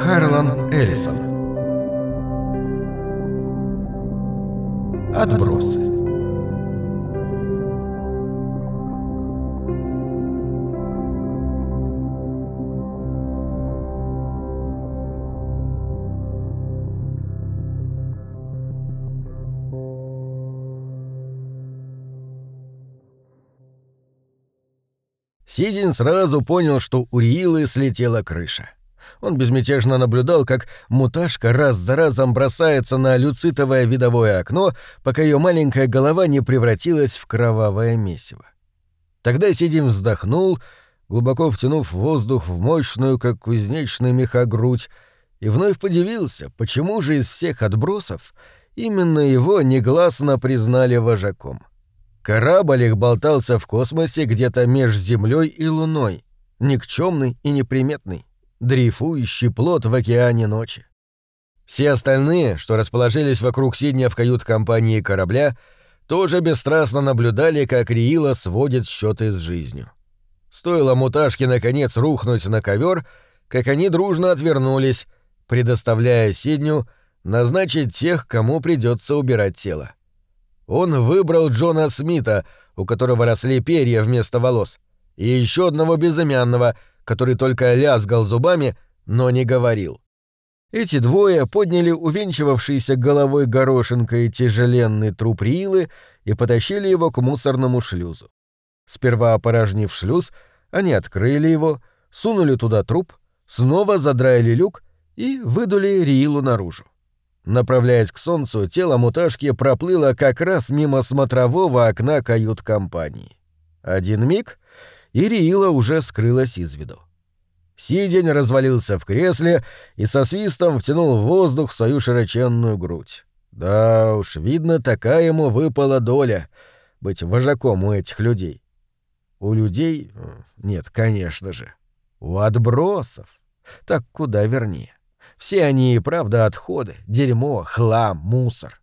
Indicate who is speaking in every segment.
Speaker 1: Харлан Эллисон. Отбросы.
Speaker 2: Сидин сразу понял, что у Риилы слетела крыша. Он безмятежно наблюдал, как муташка раз за разом бросается на люцитовое видовое окно, пока ее маленькая голова не превратилась в кровавое месиво. Тогда Сидин вздохнул, глубоко втянув воздух в мощную, как кузнечный меха, грудь, и вновь подивился, почему же из всех отбросов именно его негласно признали вожаком. Корабль их болтался в космосе где-то меж Землей и Луной, никчемный и неприметный, дрейфующий плот в океане ночи. Все остальные, что расположились вокруг Сидня в кают-компании корабля, тоже бесстрастно наблюдали, как Риила сводит счеты с жизнью. Стоило муташке наконец рухнуть на ковер, как они дружно отвернулись, предоставляя Сидню назначить тех, кому придется убирать тело. Он выбрал Джона Смита, у которого росли перья вместо волос, и еще одного безымянного, который только лязгал зубами, но не говорил. Эти двое подняли увенчивавшийся головой горошинкой тяжеленный труп Риилы и потащили его к мусорному шлюзу. Сперва опорожнив шлюз, они открыли его, сунули туда труп, снова задраили люк и выдули Риилу наружу. Направляясь к солнцу, тело муташки проплыло как раз мимо смотрового окна кают-компании. Один миг, и Риила уже скрылась из виду. Сидень развалился в кресле и со свистом втянул в воздух свою широченную грудь. Да уж, видно, такая ему выпала доля — быть вожаком у этих людей. У людей? Нет, конечно же. У отбросов. Так куда вернее. Все они и правда отходы, дерьмо, хлам, мусор.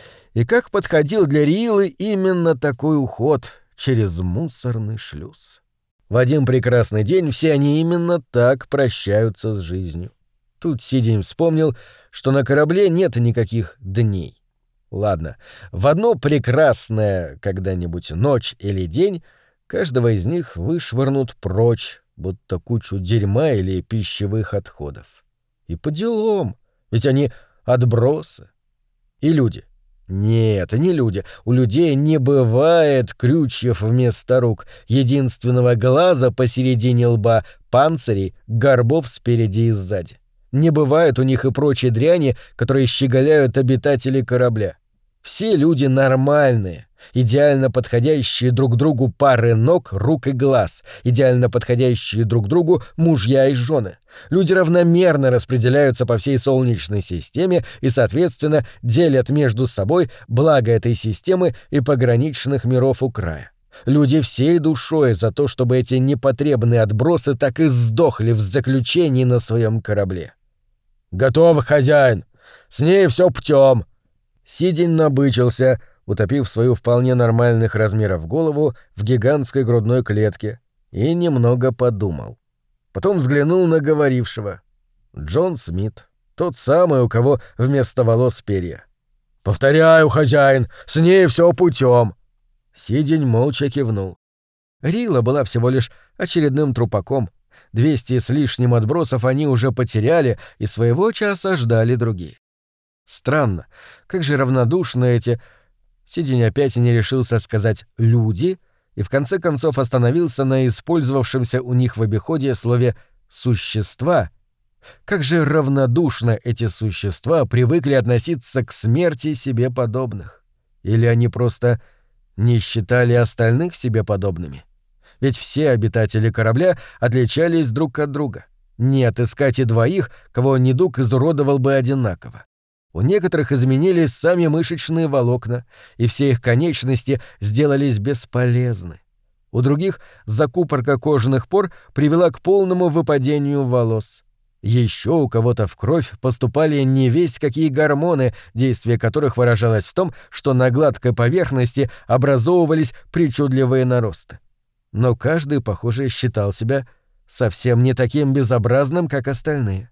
Speaker 2: И как подходил для Риилы именно такой уход через мусорный шлюз. В один прекрасный день все они именно так прощаются с жизнью. Тут Сидень вспомнил, что на корабле нет никаких дней. Ладно, в одно прекрасное когда-нибудь ночь или день каждого из них вышвырнут прочь, будто кучу дерьма или пищевых отходов. И по делам, ведь они отбросы. И люди. Нет, не люди. У людей не бывает крючьев вместо рук, единственного глаза посередине лба, панцирей, горбов спереди и сзади. Не бывает у них и прочей дряни, которые щеголяют обитатели корабля. Все люди нормальные, идеально подходящие друг другу пары ног, рук и глаз, идеально подходящие друг другу мужья и жены. Люди равномерно распределяются по всей Солнечной системе и, соответственно, делят между собой благо этой системы и пограничных миров у края. Люди всей душой за то, чтобы эти непотребные отбросы так и сдохли в заключении на своем корабле. «Готово, хозяин! С ней все путем!» Сидень набычился, утопив свою вполне нормальных размеров голову в гигантской грудной клетке, и немного подумал. Потом взглянул на говорившего. Джон Смит, тот самый, у кого вместо волос перья. «Повторяю, хозяин, с ней все путем!» Сидень молча кивнул. Рила была всего лишь очередным трупаком. 200 с лишним отбросов они уже потеряли, и своего часа ждали другие. Странно, как же равнодушны эти... Сидень опять не решился сказать «люди», и в конце концов остановился на использовавшемся у них в обиходе слове «существа». Как же равнодушно эти существа привыкли относиться к смерти себе подобных. Или они просто не считали остальных себе подобными? Ведь все обитатели корабля отличались друг от друга. Не отыскать и двоих, кого недуг изуродовал бы одинаково. У некоторых изменились сами мышечные волокна, и все их конечности сделались бесполезны. У других закупорка кожаных пор привела к полному выпадению волос. Еще у кого-то в кровь поступали невесть какие гормоны, действие которых выражалось в том, что на гладкой поверхности образовывались причудливые наросты. Но каждый, похоже, считал себя совсем не таким безобразным, как остальные.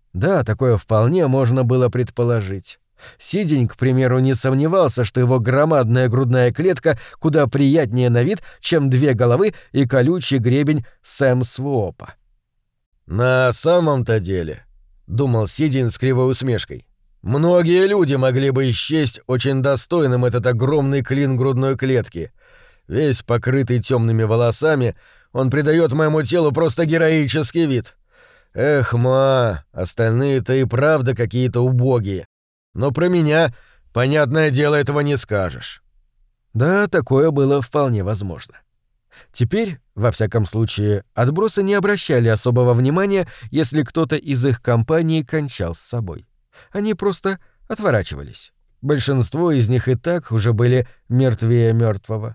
Speaker 2: Да, такое вполне можно было предположить. Сидень, к примеру, не сомневался, что его громадная грудная клетка куда приятнее на вид, чем 2 головы и колючий гребень Сэм Своупа. «На самом-то деле», — думал Сидень с кривой усмешкой, «многие люди могли бы счесть очень достойным этот огромный клин грудной клетки. Весь покрытый темными волосами, он придает моему телу просто героический вид. Эх, остальные-то и правда какие-то убогие. Но про меня, понятное дело, этого не скажешь». Да, такое было вполне возможно. Теперь, во всяком случае, отбросы не обращали особого внимания, если кто-то из их компании кончал с собой. Они просто отворачивались. Большинство из них и так уже были мертвее мертвого.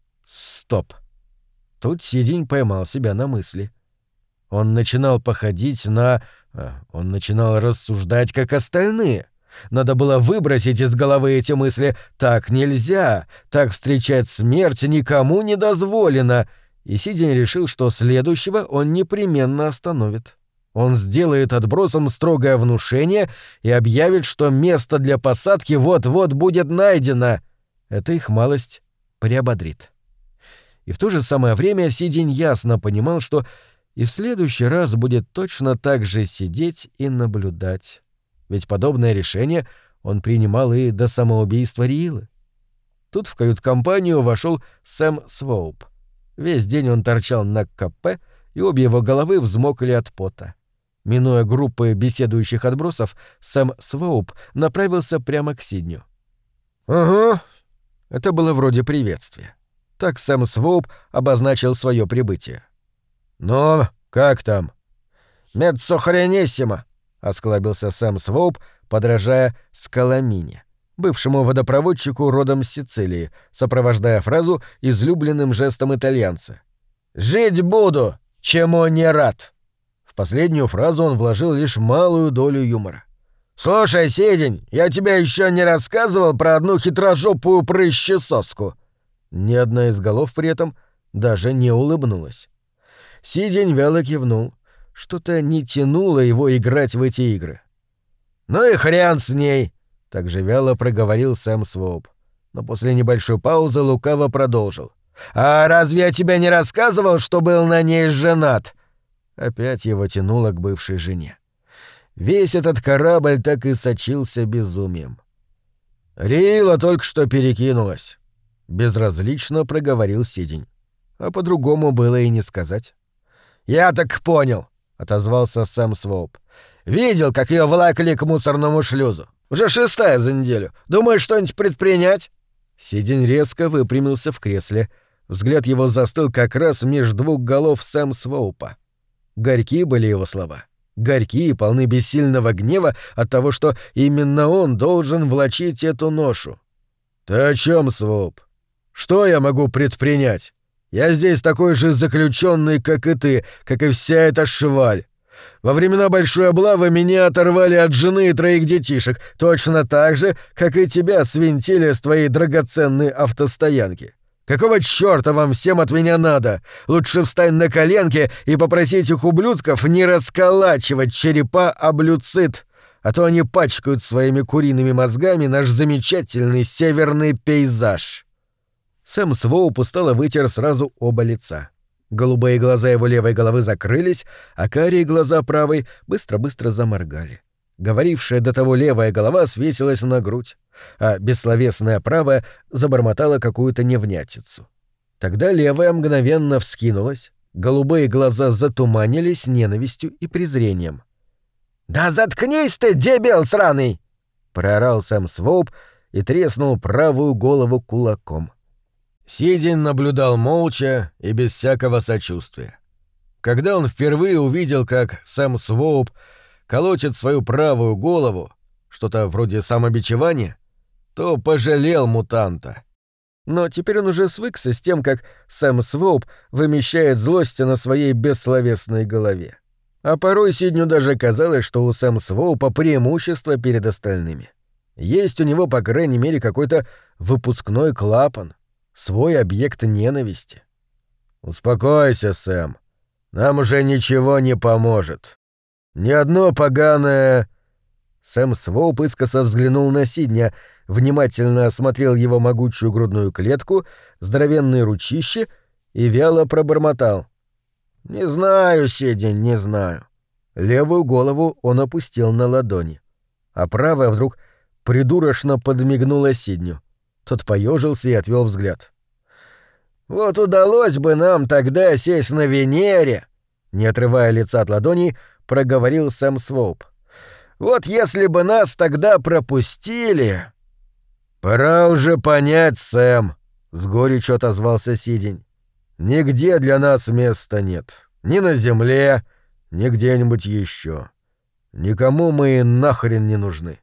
Speaker 2: Стоп. Тут Сидень поймал себя на мысли. Он начинал походить на... Он начинал рассуждать, как остальные. Надо было выбросить из головы эти мысли. Так нельзя. Так встречать смерть никому не дозволено. И Сидень решил, что следующего он непременно остановит. Он сделает отбросом строгое внушение и объявит, что место для посадки вот-вот будет найдено. Это их малость приободрит. И в то же самое время Сидень ясно понимал, что и в следующий раз будет точно так же сидеть и наблюдать. Ведь подобное решение он принимал и до самоубийства Риилы. Тут в кают-компанию вошел Сэм Своуп. Весь день он торчал на КП, и обе его головы взмокли от пота. Минуя группы беседующих отбросов, Сэм Своуп направился прямо к Сидню. «Ага». Это было вроде приветствия. Так Сэм Своуп обозначил свое прибытие. «Ну, как там?» «Меццо хренессимо», — осклабился Сэм Своуп, подражая Скаламине, бывшему водопроводчику родом с Сицилии, сопровождая фразу излюбленным жестом итальянца. «Жить буду, чему не рад». В последнюю фразу он вложил лишь малую долю юмора. «Слушай, Сидень, я тебе еще не рассказывал про одну хитрожопую прыщесоску». Ни одна из голов при этом даже не улыбнулась. Сидень вяло кивнул. Что-то не тянуло его играть в эти игры. «Ну и хрен с ней!» — так же вяло проговорил Сэм Своуп. Но после небольшой паузы лукаво продолжил. «А разве я тебе не рассказывал, что был на ней женат?» Опять его тянуло к бывшей жене. Весь этот корабль так и сочился безумием. «Риила только что перекинулась», — безразлично проговорил Сидень. А по-другому было и не сказать. «Я так понял», — отозвался Сэм Своуп. «Видел, как ее волокли к мусорному шлюзу. Уже 6-я за неделю. Думаешь, что-нибудь предпринять?» Сидень резко выпрямился в кресле. Взгляд его застыл как раз меж 2 голов Сэм Своупа. Горьки были его слова. Горьки и полны бессильного гнева от того, что именно он должен влачить эту ношу. «Ты о чем, Своуп? Что я могу предпринять? Я здесь такой же заключенный, как и ты, как и вся эта шваль. Во времена Большой облавы меня оторвали от жены и 3 детишек, точно так же, как и тебя свинтили с твоей драгоценной автостоянки. Какого чёрта вам всем от меня надо? Лучше встань на коленки и попроси этих ублюдков не расколачивать черепа об люцит, а то они пачкают своими куриными мозгами наш замечательный северный пейзаж». Сэм Своуп устало вытер сразу оба лица. Голубые глаза его левой головы закрылись, а карие глаза правой быстро-быстро заморгали. Говорившая до того левая голова свесилась на грудь, а бессловесная правая забормотала какую-то невнятицу. Тогда левая мгновенно вскинулась, голубые глаза затуманились ненавистью и презрением. «Да заткнись ты, дебил сраный!» — проорал Сэм Своуп и треснул правую голову кулаком. Сидень наблюдал молча и без всякого сочувствия. Когда он впервые увидел, как Сэм Своуп колотит свою правую голову, что-то вроде самобичевания, то пожалел мутанта. Но теперь он уже свыкся с тем, как Сэм Своуп вымещает злость на своей бессловесной голове. А порой Сидню даже казалось, что у Сэм Своупа преимущество перед остальными. Есть у него, по крайней мере, какой-то выпускной клапан, свой объект ненависти. «Успокойся, Сэм. Нам уже ничего не поможет». Ни одно поганое...» Сэм Своуп искоса взглянул на Сидня, внимательно осмотрел его могучую грудную клетку, здоровенные ручищи и вяло пробормотал. «Не знаю, Сидень, не знаю». Левую голову он опустил на ладони, а правая вдруг придурочно подмигнула Сидню. Тот поежился и отвел взгляд. «Вот удалось бы нам тогда сесть на Венере», — не отрывая лица от ладоней, проговорил Сэм Своуп. «Вот если бы нас тогда пропустили...» «Пора уже понять, Сэм», — с горечью отозвался Сидень. «Нигде для нас места нет. Ни на земле, ни где-нибудь еще. Никому мы нахрен не нужны.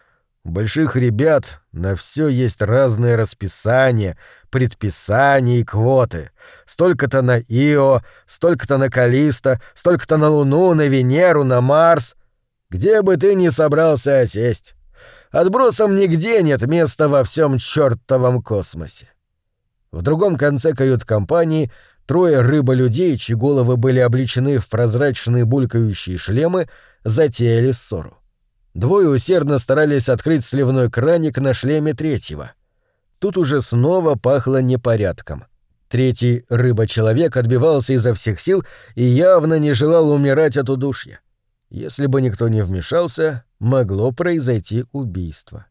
Speaker 2: У больших ребят на все есть разные расписания, предписания и квоты. Столько-то на Ио, столько-то на Каллисто, столько-то на Луну, на Венеру, на Марс. Где бы ты ни собрался осесть. Отбросам нигде нет места во всем чёртовом космосе». В другом конце кают-компании трое рыболюдей, чьи головы были облечены в прозрачные булькающие шлемы, затеяли ссору. Двое усердно старались открыть сливной краник на шлеме третьего. Тут уже снова пахло непорядком. Третий рыба-человек отбивался изо всех сил и явно не желал умирать от удушья. Если бы никто не вмешался, могло произойти убийство.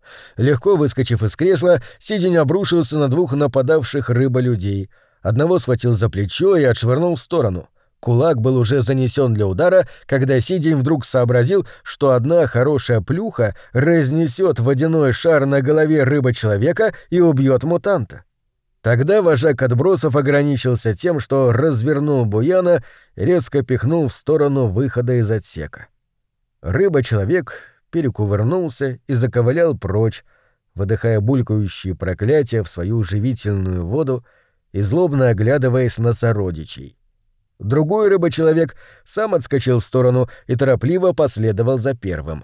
Speaker 2: Легко выскочив из кресла, Сидень обрушился на двух нападавших рыболюдей. Одного схватил за плечо и отшвырнул в сторону. Кулак был уже занесен для удара, когда Сидень вдруг сообразил, что одна хорошая плюха разнесет водяной шар на голове рыба-человека и убьет мутанта. Тогда вожак отбросов ограничился тем, что развернул буяна и резко пихнул в сторону выхода из отсека. Рыба-человек перекувырнулся и заковылял прочь, выдыхая булькающие проклятия в свою живительную воду и злобно оглядываясь на сородичей. Другой рыба-человек сам отскочил в сторону и торопливо последовал за первым.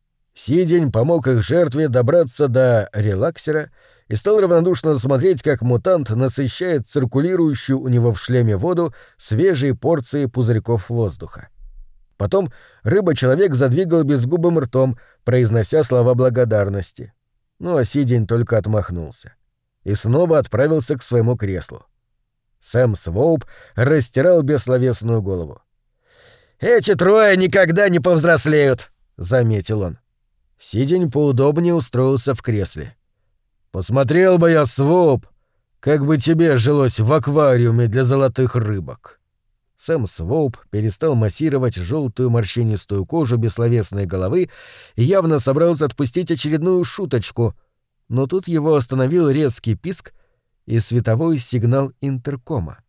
Speaker 2: Сидень помог их жертве добраться до релаксера и стал равнодушно смотреть, как мутант насыщает циркулирующую у него в шлеме воду свежей порцией пузырьков воздуха. Потом рыба-человек задвигал безгубым ртом, произнося слова благодарности. Ну а Сидень только отмахнулся и снова отправился к своему креслу. Сэм Своуп растирал бессловесную голову. «Эти трое никогда не повзрослеют», — заметил он. Сидень поудобнее устроился в кресле. «Посмотрел бы я, Своуп, как бы тебе жилось в аквариуме для золотых рыбок». Сэм Своуп перестал массировать желтую морщинистую кожу бессловесной головы и явно собрался отпустить очередную шуточку, но тут его остановил резкий писк и световой сигнал интеркома.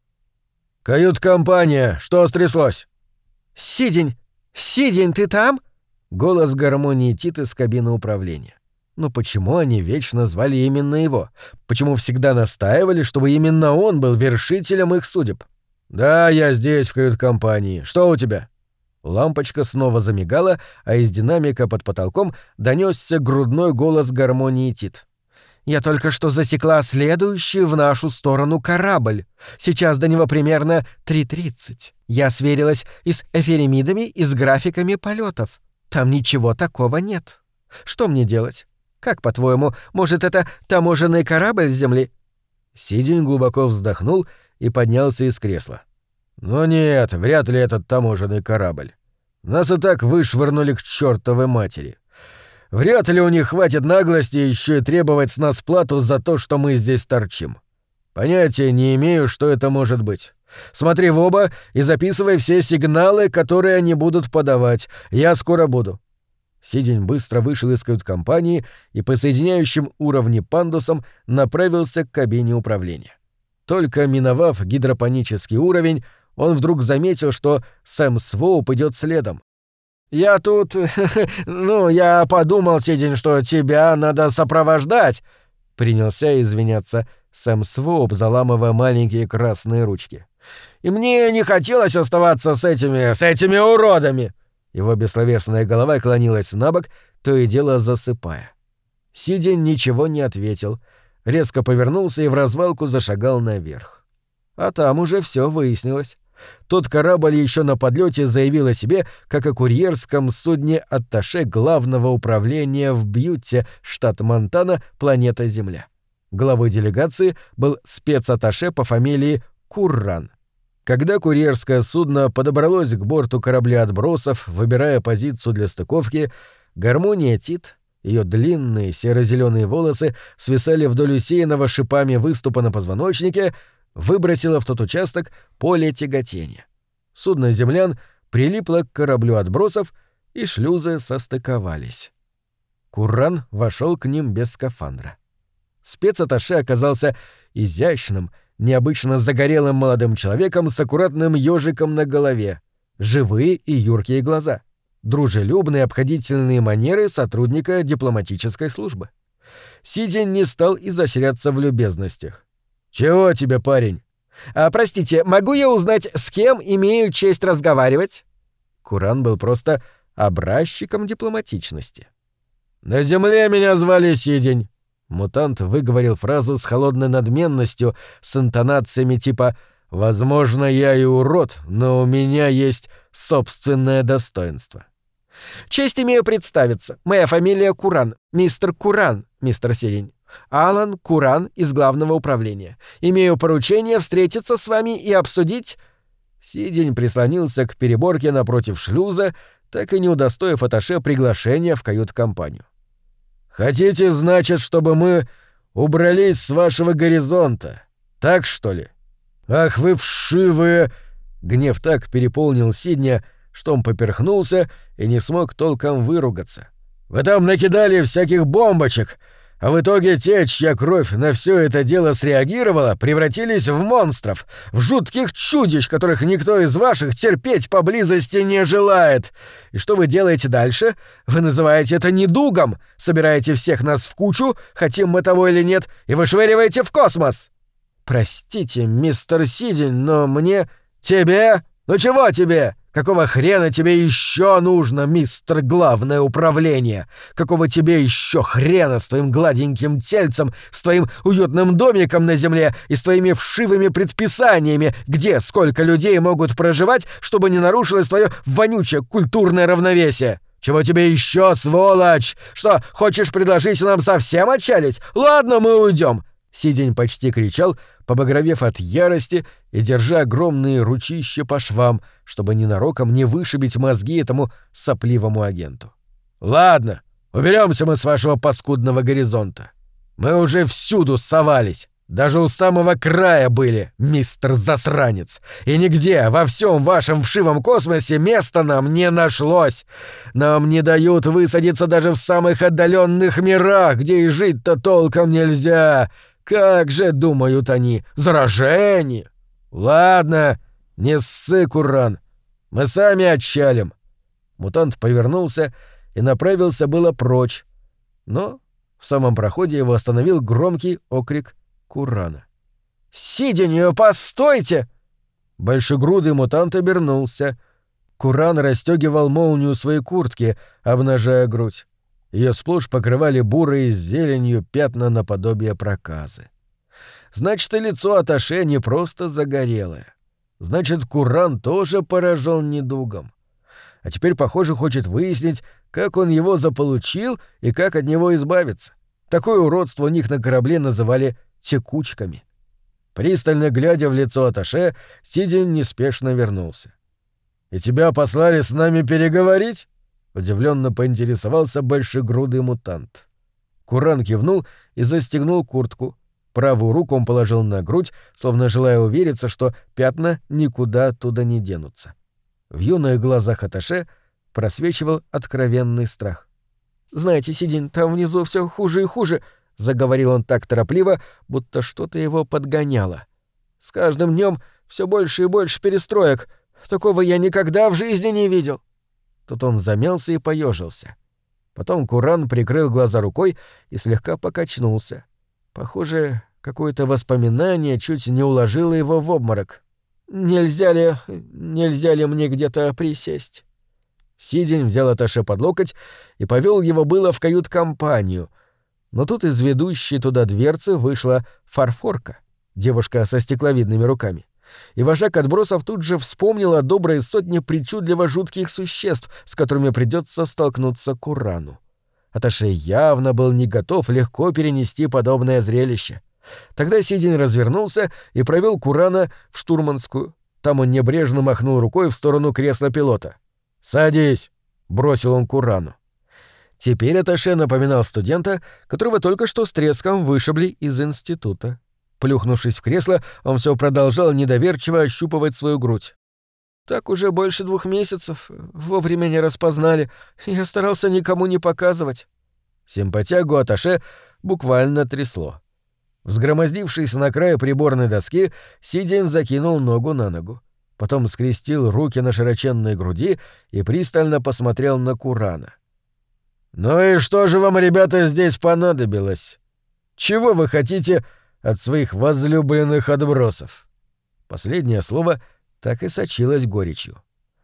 Speaker 2: «Кают-компания, что стряслось?» «Сидень! Сидень, ты там?» Голос гармонии Тит из кабины управления. Но почему они вечно звали именно его? Почему всегда настаивали, чтобы именно он был вершителем их судеб? «Да, я здесь, в кают-компании. Что у тебя?» Лампочка снова замигала, а из динамика под потолком донёсся грудной голос гармонии Тит. «Я только что засекла следующий в нашу сторону корабль. Сейчас до него примерно 3:30. Я сверилась и с эфиремидами, и с графиками полетов. Там ничего такого нет. Что мне делать? Как, по-твоему, может, это таможенный корабль с Земли?» Сидень глубоко вздохнул и поднялся из кресла. «Но нет, вряд ли этот таможенный корабль. Нас и так вышвырнули к чёртовой матери. Вряд ли у них хватит наглости еще и требовать с нас плату за то, что мы здесь торчим. Понятия не имею, что это может быть. Смотри в оба и записывай все сигналы, которые они будут подавать. Я скоро буду». Сидень быстро вышел из кают-компании и по соединяющим уровни пандусам направился к кабине управления. Только миновав гидропонический уровень, он вдруг заметил, что Сэм Своуп идет следом. «Я тут... я подумал, Сидень, что тебя надо сопровождать», — принялся извиняться Сэм Своуп, заламывая маленькие красные ручки. «И мне не хотелось оставаться с этими уродами». Его бессловесная голова клонилась набок, то и дело засыпая. Сидень ничего не ответил, резко повернулся и в развалку зашагал наверх. А там уже все выяснилось. Тот корабль еще на подлете заявил о себе как о курьерском судне атташе Главного управления в Бьютте, штат Монтана, планета Земля. Главой делегации был спецатташе по фамилии Курран. Когда курьерское судно подобралось к борту корабля отбросов, выбирая позицию для стыковки, Гармония Тит, ее длинные серо-зеленые волосы свисали вдоль усеянного шипами выступа на позвоночнике, выбросила в тот участок поле тяготения. Судно землян прилипло к кораблю отбросов, и шлюзы состыковались. Курран вошел к ним без скафандра. Спецатташе оказался изящным, необычно загорелым молодым человеком с аккуратным ёжиком на голове, живые и юркие глаза, дружелюбные обходительные манеры сотрудника дипломатической службы. Сидень не стал изощряться в любезностях. «Чего тебе, парень?»
Speaker 1: Простите, могу я узнать, с кем имею честь разговаривать?»
Speaker 2: Курран был просто образчиком дипломатичности. «На земле меня звали Сидень». Мутант выговорил фразу с холодной надменностью, с интонациями типа «Возможно, я и урод, но у меня есть собственное достоинство».
Speaker 1: «Честь имею представиться. Моя фамилия Курран. Мистер Курран, мистер Сидень. Алан Курран из Главного управления. Имею поручение встретиться с вами и обсудить...»
Speaker 2: Сидень прислонился к переборке напротив шлюза, так и не удостоив атташе приглашения в кают-компанию. «Хотите, значит, чтобы мы убрались с вашего горизонта? Так, что ли? Ах вы вшивые!» Гнев так переполнил Сидня, что он поперхнулся и не смог толком выругаться. «Вы там накидали всяких бомбочек, а в итоге те, чья кровь на все это дело среагировала, превратились в монстров, в жутких чудищ, которых никто из ваших терпеть поблизости не желает. И что вы делаете дальше? Вы называете это недугом, собираете всех нас в кучу, хотим мы того или нет, и вышвыриваете в космос!» «Простите, мистер Сидень, но мне...» «Тебе? Ну чего тебе? Какого хрена тебе еще нужно, мистер Главное управление? Какого тебе еще хрена с твоим гладеньким тельцем, с твоим уютным домиком на земле и с твоими вшивыми предписаниями, где сколько людей могут проживать, чтобы не нарушилось твое вонючее культурное равновесие? Чего тебе еще, сволочь? Что, хочешь предложить нам совсем отчалить? Ладно, мы уйдем!» Сидень почти кричал, побагровев от ярости и держа огромные ручища по швам, чтобы ненароком не вышибить мозги этому сопливому агенту. «Ладно, уберемся мы с вашего паскудного горизонта. Мы уже всюду совались, даже у самого края были, мистер Засранец, и нигде во всем вашем вшивом космосе места нам не нашлось. Нам не дают высадиться даже в самых отдаленных мирах, где и жить-то толком нельзя. Как же, думают они, заражение! Ладно, не ссы, Курран, мы сами отчалим». Мутант повернулся и направился было прочь, но в самом проходе его остановил громкий окрик Куррана. «Сидень, постойте!» Большегрудый мутант обернулся. Курран расстёгивал молнию своей куртки, обнажая грудь. Её сплошь покрывали бурые с зеленью пятна наподобие проказы. Значит, и лицо атташе не просто загорелое. Значит, Курран тоже поражен недугом. А теперь, похоже, хочет выяснить, как он его заполучил и как от него избавиться. Такое уродство у них на корабле называли текучками. Пристально глядя в лицо атташе, Сидень неспешно вернулся. «И тебя послали с нами переговорить?» — удивленно поинтересовался большегрудый мутант. Курран кивнул и застегнул куртку. Правую руку он положил на грудь, словно желая увериться, что пятна никуда оттуда не денутся. В юных глазах атташе просвечивал откровенный страх. «Знаете, Сидень, там внизу все хуже и хуже», — заговорил он так торопливо, будто что-то его подгоняло. «С каждым днем все больше и больше перестроек. Такого я никогда в жизни не видел». Тут он замялся и поежился. Потом Курран прикрыл глаза рукой и слегка покачнулся. Похоже, какое-то воспоминание чуть не уложило его в обморок. Нельзя ли мне где-то присесть?» Сидень взял атташе под локоть и повел его было в кают-компанию. Но тут из ведущей туда дверцы вышла Фарфорка, девушка со стекловидными руками,
Speaker 1: И вожак отбросов тут же вспомнил о доброй сотне причудливо жутких существ, с которыми придется столкнуться Курану. Атташе явно был не готов легко перенести подобное зрелище. Тогда Сидень развернулся и провел Курана в штурманскую. Там он небрежно махнул рукой в сторону кресла пилота. «Садись!» — бросил он Курану. Теперь Атташе напоминал студента, которого только что с треском вышибли из института. Плюхнувшись в кресло, он все продолжал недоверчиво ощупывать свою грудь. «Так уже больше 2 месяцев. Вовремя не распознали. Я старался никому не показывать». Симпатягу Атташе буквально трясло. Взгромоздившись на край приборной доски, Сидень закинул ногу на ногу. Потом скрестил руки на широченной груди и пристально посмотрел на Курана. «Ну и что же вам, ребята, здесь понадобилось? Чего вы хотите от своих возлюбленных отбросов?» Последнее слово так и сочилось горечью.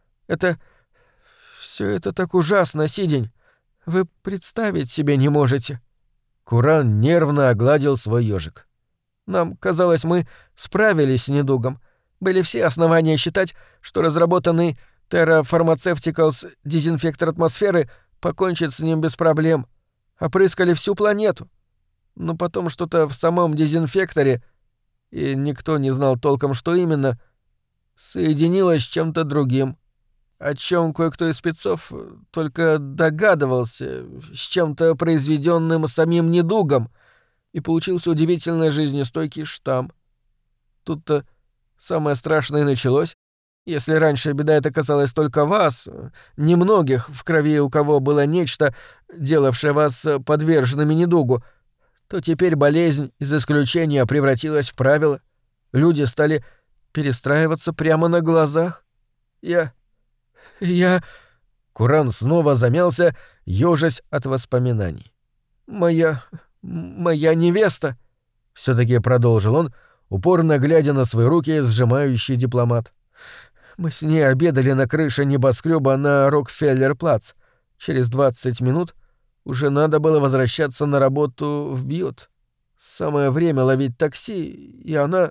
Speaker 1: Все это так ужасно, Сидень. Вы представить себе не можете». Куран нервно огладил свой ёжик. «Нам казалось, мы справились с недугом. Были все основания считать, что разработанный Terra Pharmaceuticals дезинфектор атмосферы покончит с ним без проблем. Опрыскали всю планету. Но потом что-то в самом дезинфекторе, и никто не знал толком, что именно, соединилось с чем-то другим, о чем кое-кто из спецов только догадывался, с чем-то произведенным самим недугом, и получился удивительно жизнестойкий штамм. Тут-то самое страшное началось. Если раньше беда эта касалась только вас, немногих в крови у кого было нечто, делавшее вас подверженными недугу, то теперь болезнь из исключения превратилась в правило. Люди стали перестраиваться прямо на глазах. Я... Куран снова замялся, ёжась от воспоминаний. Моя невеста, все-таки продолжил он, упорно глядя на свои руки, сжимающий дипломат. Мы с ней обедали на крыше небоскреба на Рокфеллер-плац. Через 20 минут уже надо было возвращаться на работу в Бьют. Самое время ловить такси, и она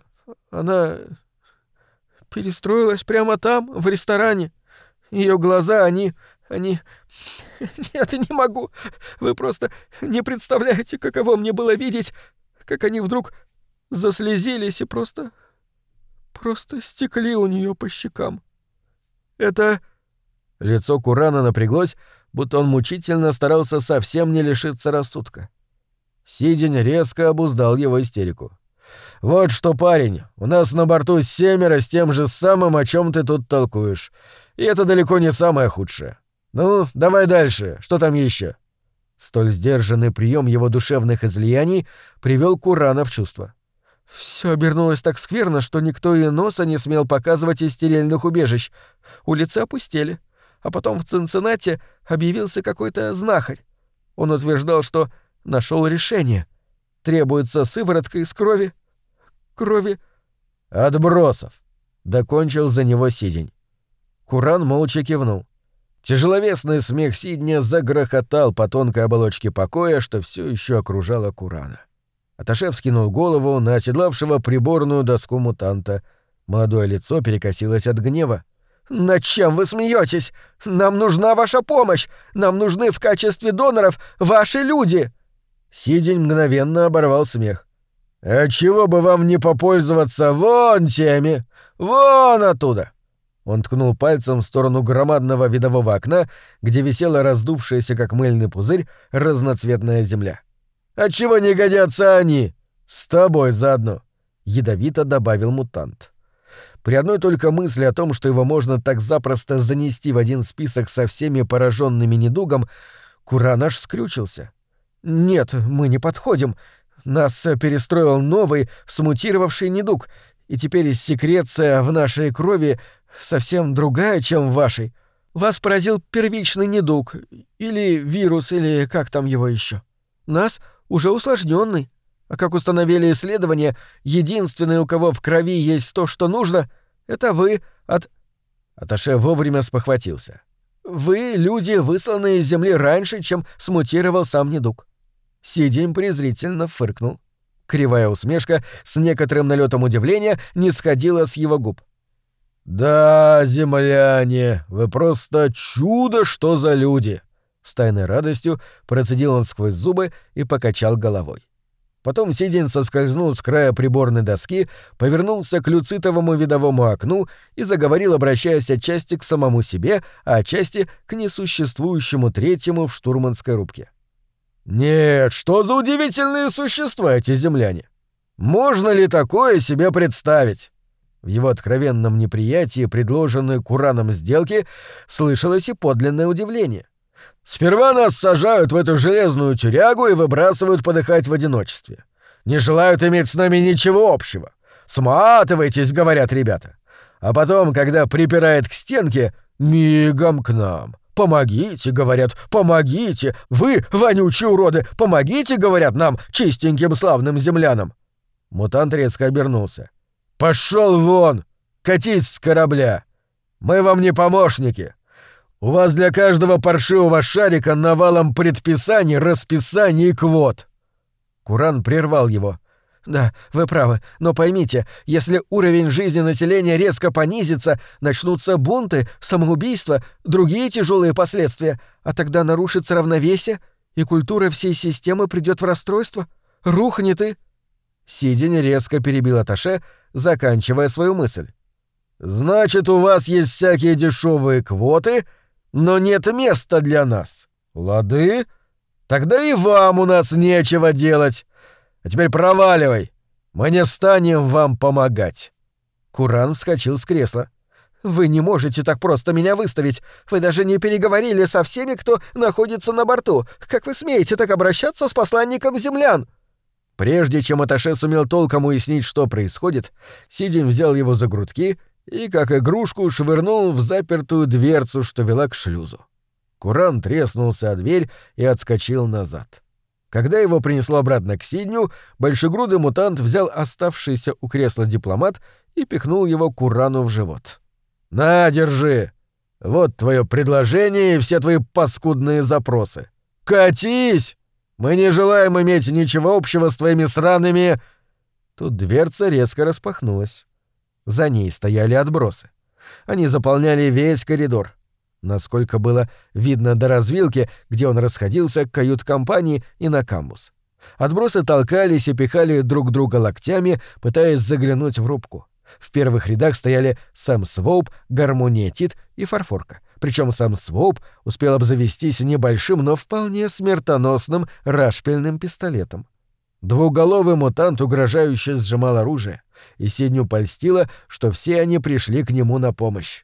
Speaker 1: перестроилась прямо там, в ресторане. Ее глаза, они... Нет, не могу. Вы просто не представляете, каково мне было видеть, как они вдруг заслезились и просто стекли у нее по щекам. Это... Лицо Курана напряглось, будто он мучительно старался совсем не лишиться рассудка. Сидень резко обуздал его истерику. «Вот что, парень, у нас на борту 7 с тем же самым, о чем ты тут толкуешь. И это далеко не самое худшее. Ну, давай дальше, что там еще?» Столь сдержанный прием его душевных излияний привел Курана в чувство. Все обернулось так скверно, что никто и носа не смел показывать из стерильных убежищ. Улицы опустели. А потом в Цинциннати объявился какой-то знахарь. Он утверждал, что нашел решение. Требуется сыворотка из крови... «Отбросов!» — докончил за него Сидень. Куран молча кивнул. Тяжеловесный смех Сидня загрохотал по тонкой оболочке покоя, что все еще окружало Курана. Атташе вскинул голову на оседлавшего приборную доску мутанта. Молодое лицо перекосилось от гнева. «Над чем вы смеетесь? Нам нужна ваша помощь! Нам нужны в качестве доноров ваши люди!» Сидень мгновенно оборвал смех. «А чего бы вам не попользоваться вон теми? Вон оттуда!» Он ткнул пальцем в сторону громадного видового окна, где висела раздувшаяся, как мыльный пузырь, разноцветная земля. «Отчего не годятся они? С тобой заодно!» — ядовито добавил мутант. При одной только мысли о том, что его можно так запросто занести в один список со всеми пораженными недугом, Куран аж скрючился. «Нет, мы не подходим. Нас перестроил новый, смутировавший недуг, и теперь секреция в нашей крови совсем другая, чем в вашей. Вас поразил первичный недуг, или вирус, или как там его еще. Нас уже усложненный. А как установили исследования, единственный, у кого в крови есть то, что нужно, это вы от...» Атташе вовремя спохватился. «Вы, люди, высланные из Земли раньше, чем смутировал сам недуг». Сидень презрительно фыркнул.
Speaker 2: Кривая усмешка с некоторым налетом удивления не сходила с его губ.
Speaker 1: «Да, земляне, вы просто чудо, что за люди!» С тайной радостью процедил он сквозь зубы и покачал головой. Потом Сидень соскользнул с края приборной доски, повернулся к люцитовому видовому окну и заговорил, обращаясь отчасти к самому себе, а отчасти к несуществующему третьему в штурманской рубке. «Нет, что за удивительные существа эти земляне! Можно ли такое себе представить?» В его откровенном неприятии предложенной Кураном сделки слышалось и подлинное удивление. «Сперва нас сажают в эту железную тюрягу и выбрасывают подыхать в одиночестве. Не желают иметь с нами ничего общего. Сматывайтесь, — говорят ребята. А потом, когда припирает к стенке, мигом к нам. Помогите, — говорят, — помогите. Вы, вонючие уроды, помогите, — говорят нам, чистеньким славным землянам». Мутант резко обернулся. «Пошел вон! Катись с корабля! Мы вам не помощники! У вас для каждого паршивого шарика навалом предписаний, расписаний и квот!» Куран прервал его. «Да, вы правы, но поймите, если уровень жизни населения резко понизится, начнутся бунты, самоубийства, другие тяжелые последствия, а тогда нарушится равновесие, и культура всей системы придет в расстройство. Рухнет и...» Сидень резко перебил атташе, заканчивая свою мысль. «Значит, у вас есть всякие дешевые квоты, но нет места для нас. Лады? Тогда и вам у нас нечего делать. А теперь проваливай. Мы не станем вам помогать». Куран вскочил с кресла. «Вы не можете так просто меня выставить. Вы даже не переговорили со всеми, кто находится на борту. Как вы смеете так обращаться с посланником землян?» Прежде чем атташе сумел толком уяснить, что происходит, Сидень взял его за грудки и, как игрушку, швырнул в запертую дверцу, что вела к шлюзу. Куран треснулся о дверь и отскочил назад. Когда его принесло обратно к Сидню, большегрудый мутант взял оставшийся у кресла дипломат и пихнул его Курану в живот. «На, держи! Вот твое предложение и все твои паскудные запросы. Катись! Мы не желаем иметь ничего общего с твоими сраными...» Тут дверца резко распахнулась. За ней стояли отбросы. Они заполняли весь коридор. Насколько было видно до развилки, где он расходился к кают-компании и на камбус. Отбросы толкались и пихали друг друга локтями, пытаясь заглянуть в рубку. В первых рядах стояли Сэм Своуп, Гармония Тит и Фарфорка. Причем сам Своуп успел обзавестись небольшим, но вполне смертоносным рашпильным пистолетом. Двуголовый мутант угрожающе сжимал оружие, и Сидню польстило, что все они пришли к нему на помощь.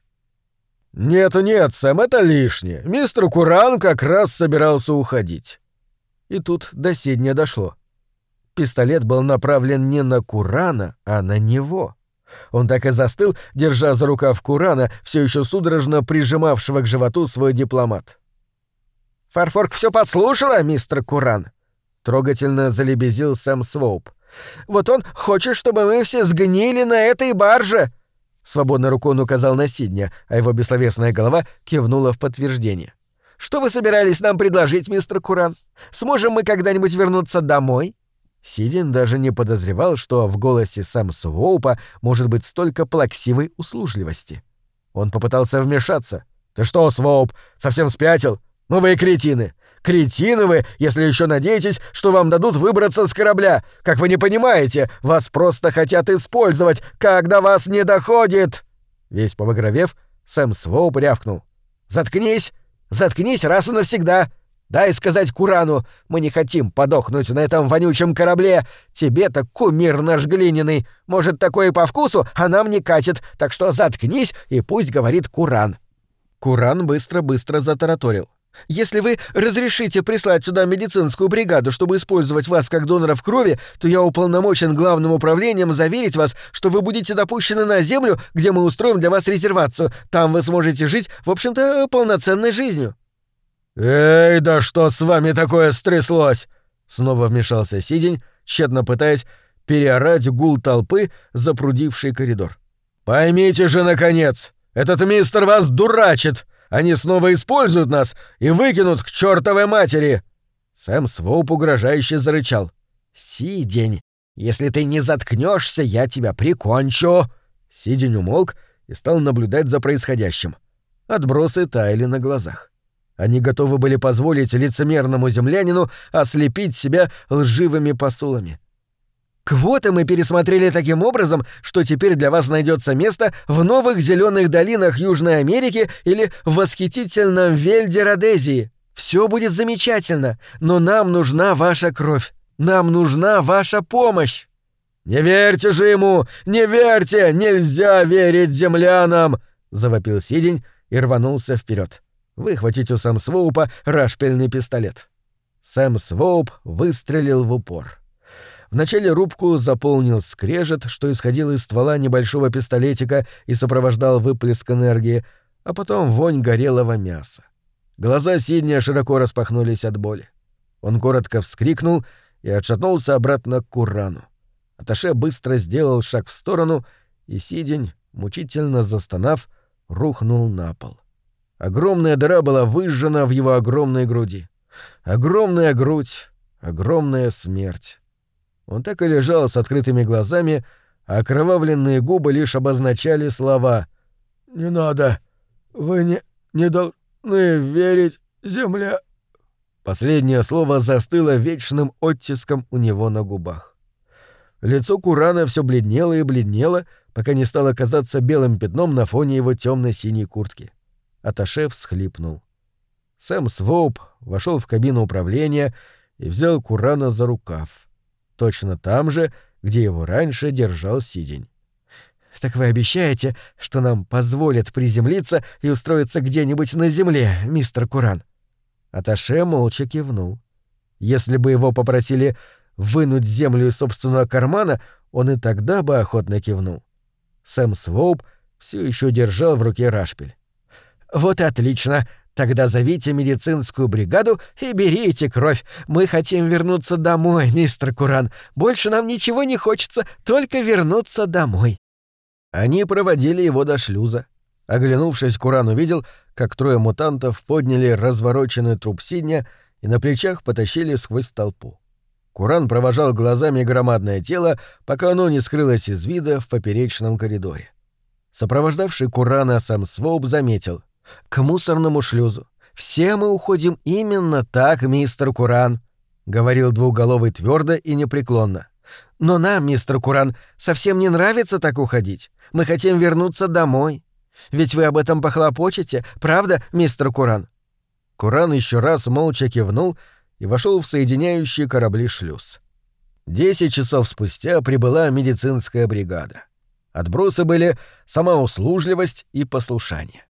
Speaker 1: «Нет, Сэм, это лишнее. Мистер Куран как раз собирался уходить». И тут до Сидня дошло. Пистолет был направлен не на Курана, а на него. Он так и застыл, держа за рукав Курана, все еще судорожно прижимавшего к животу свой дипломат. «Фарфорк все подслушала, мистер Куран?» — трогательно залебезил Сэм Своуп. «Вот он хочет, чтобы мы все сгнили на этой барже!» Свободной рукой он указал на Сидня, а его бессловесная голова кивнула в подтверждение. «Что вы собирались нам предложить, мистер Куран? Сможем мы когда-нибудь вернуться домой?» Сидень даже не подозревал, что в голосе Сэм Своупа может быть столько плаксивой услужливости. Он попытался вмешаться. «Ты что, Своуп, совсем спятил? Ну вы и кретины! Кретины вы, если еще надеетесь, что вам дадут выбраться с корабля! Как вы не понимаете, вас просто хотят использовать, когда вас не доходит!» Весь побагровев, Сэм Своуп рявкнул. «Заткнись! Заткнись раз и навсегда! Дай сказать Курану, мы не хотим подохнуть на этом вонючем корабле. Тебе-то, кумир наш глиняный, может, такое по вкусу, а нам не катит, так что заткнись и пусть говорит Куран». Куран быстро-быстро затараторил. «Если вы разрешите прислать сюда медицинскую бригаду, чтобы использовать вас как доноров крови, то я уполномочен главным управлением заверить вас, что вы будете допущены на Землю, где мы устроим для вас резервацию. Там вы сможете жить, в общем-то, полноценной жизнью». «Эй, да что с вами такое стряслось?» Снова вмешался Сидень, тщетно пытаясь переорать гул толпы, запрудивший коридор. «Поймите же, наконец, этот мистер вас дурачит! Они снова используют нас и выкинут к чертовой матери!» Сэм Своуп угрожающе зарычал. «Сидень,
Speaker 2: Если ты не заткнешься, я тебя прикончу!» Сидень умолк и стал наблюдать за происходящим. Отбросы таяли на глазах. Они готовы были позволить лицемерному землянину ослепить себя лживыми посулами. «Квоты мы пересмотрели таким образом, что теперь для вас найдется место в новых зеленых долинах Южной Америки или в восхитительном Вельде Родезии. Все будет замечательно, но нам нужна ваша кровь. Нам нужна ваша помощь!» «Не верьте же ему! Не верьте! Нельзя верить землянам!» — завопил Сидень и рванулся вперед. Выхватить у Сэм Своупа рашпильный пистолет. Сэм Своуп выстрелил в упор. Вначале рубку заполнил скрежет, что исходил из ствола небольшого пистолетика и сопровождал выплеск энергии, а потом вонь горелого мяса. Глаза Сидня широко распахнулись от боли. Он коротко вскрикнул и отшатнулся обратно к Курану. Аташе быстро сделал шаг в сторону, и Сидень, мучительно застонав, рухнул на пол. Огромная дыра была выжжена в его огромной груди. Огромная грудь, огромная смерть. Он так и лежал с открытыми глазами, а окровавленные губы лишь обозначали слова «Не надо! Вы не должны верить, земля!» Последнее слово застыло вечным оттиском у него на губах. Лицо Курана все бледнело и бледнело, пока не стало казаться белым пятном на фоне его темно-синей куртки. Аташе всхлипнул. Сэм Своуп вошел в кабину управления и взял Курана за рукав. Точно там же, где его раньше держал Сидень. «Так вы обещаете, что нам позволят приземлиться и устроиться где-нибудь на земле, мистер Куран?» Аташе молча кивнул. Если бы его попросили вынуть землю из собственного кармана, он и тогда бы охотно кивнул. Сэм Своуп все еще держал в руке рашпиль. «Вот и отлично. Тогда зовите медицинскую бригаду и берите кровь. Мы хотим вернуться домой, мистер Куран. Больше нам ничего не хочется, только вернуться домой». Они проводили его до шлюза. Оглянувшись, Куран увидел, как трое мутантов подняли развороченный труп Сидня и на плечах потащили сквозь толпу. Куран провожал глазами громадное тело, пока оно не скрылось из вида в поперечном коридоре. Сопровождавший Курана Сэм Своуп заметил: «К мусорному шлюзу. Все мы уходим именно так, мистер Куран», — говорил двуголовый твердо и непреклонно. «Но нам, мистер Куран, совсем не нравится так уходить. Мы хотим вернуться домой. Ведь вы об этом похлопочете, правда, мистер Куран?» Куран еще раз молча кивнул и вошел в соединяющий корабли шлюз. 10 часов спустя прибыла медицинская бригада. Отбросы были сама услужливость и послушание.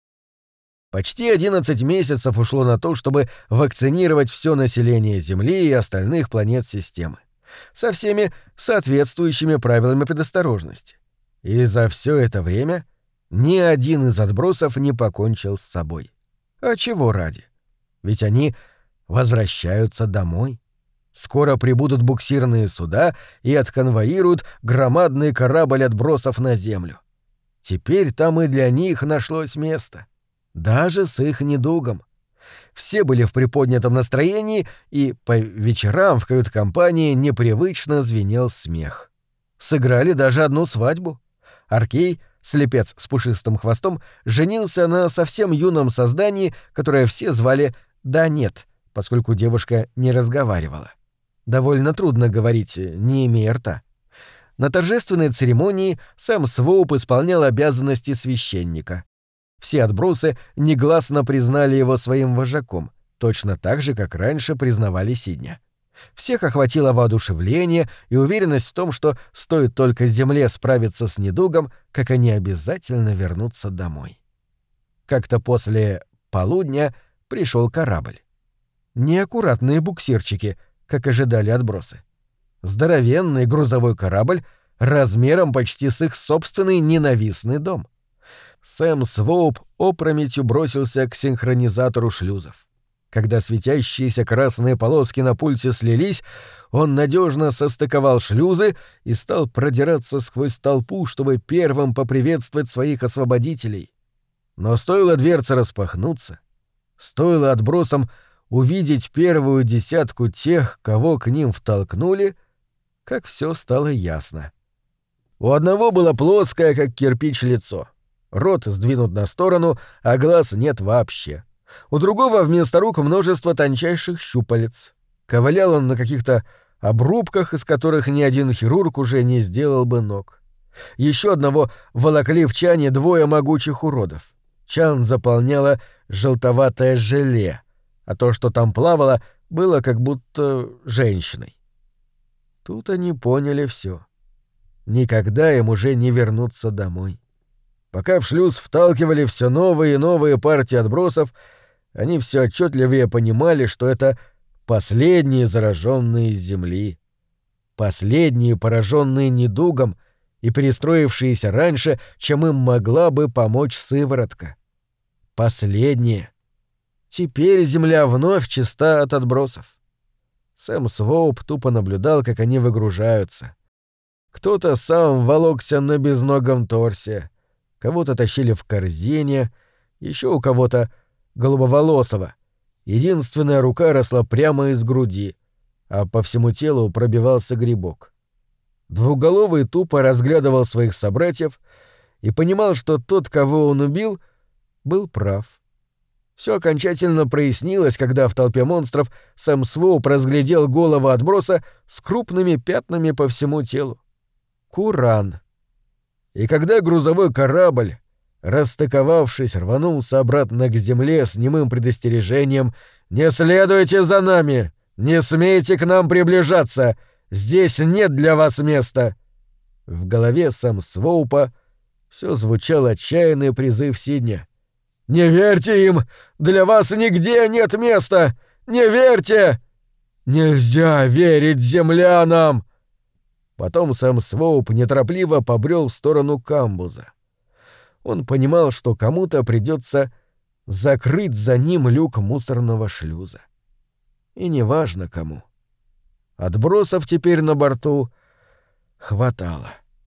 Speaker 2: Почти 11 месяцев ушло на то, чтобы вакцинировать все население Земли и остальных планет системы, со всеми соответствующими правилами предосторожности. И за все это время ни один из отбросов не покончил с собой. А чего ради? Ведь они возвращаются домой. Скоро прибудут буксирные суда и отконвоируют громадный корабль отбросов на Землю. Теперь там и для них нашлось место. Даже с их недугом. Все были в приподнятом настроении, и по вечерам в кают-компании непривычно звенел смех. Сыграли даже одну свадьбу. Аркей, слепец с пушистым хвостом, женился на совсем юном создании, которое все звали «Да нет», поскольку девушка не разговаривала. Довольно трудно говорить, не имея рта. На торжественной церемонии Сэм Своуп исполнял обязанности священника. Все отбросы негласно признали его своим вожаком, точно так же, как раньше признавали Сидня. Всех охватило воодушевление и уверенность в том, что стоит только Земле справиться с недугом, как они обязательно вернутся домой. Как-то после полудня пришел корабль. Неаккуратные буксирчики, как ожидали отбросы. Здоровенный грузовой корабль размером почти с их собственный ненавистный дом. Сэм Своуп опрометью бросился к синхронизатору шлюзов. Когда светящиеся красные полоски на пульте слились, он надежно состыковал шлюзы и стал продираться сквозь толпу, чтобы первым поприветствовать своих освободителей. Но стоило дверце распахнуться, стоило отбросам увидеть первую десятку тех, кого к ним втолкнули,
Speaker 1: как все стало ясно. У одного было плоское, как кирпич, лицо. Рот сдвинут на сторону, а глаз нет вообще. У другого вместо рук множество тончайших щупалец. Ковылял он на каких-то обрубках, из которых ни один хирург уже не сделал бы ног. Еще одного волокли в чане двое могучих уродов. Чан заполняло желтоватое желе, а то, что там плавало, было как будто женщиной. Тут они поняли все. Никогда им уже не вернуться домой. Пока в шлюз вталкивали все новые и новые партии отбросов, они все отчетливее понимали, что это последние зараженные с земли, последние пораженные недугом и перестроившиеся раньше, чем им могла бы помочь сыворотка. Последние. Теперь земля вновь чиста от отбросов. Сэм Своуп тупо наблюдал, как они выгружаются. Кто-то сам волокся на безногом торсе, кого-то тащили в корзине, еще у кого-то голубоволосого. Единственная рука росла прямо из груди, а по всему телу пробивался грибок. Двуголовый тупо разглядывал своих собратьев и понимал, что тот, кого он убил, был прав. Все окончательно прояснилось, когда в толпе монстров Сэм Своуп разглядел голову отброса с крупными пятнами по всему телу. Куран. И когда грузовой корабль, расстыковавшись, рванулся обратно к земле с немым предостережением «Не следуйте за нами! Не смейте к нам приближаться! Здесь нет для вас места!» В голове Сэм Своупа все звучал отчаянный призыв Сидня. «Не верьте им! Для вас нигде нет места! Не верьте! Нельзя верить землянам!» Потом Сэм Своуп неторопливо побрел в сторону камбуза. Он понимал, что кому-то придется закрыть за ним люк мусорного шлюза. И неважно кому. Отбросов теперь на борту хватало.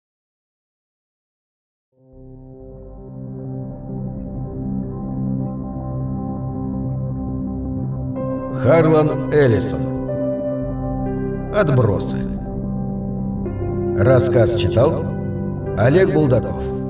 Speaker 2: Харлан Эллисон. Отбросы. Рассказ читал Олег Булдаков.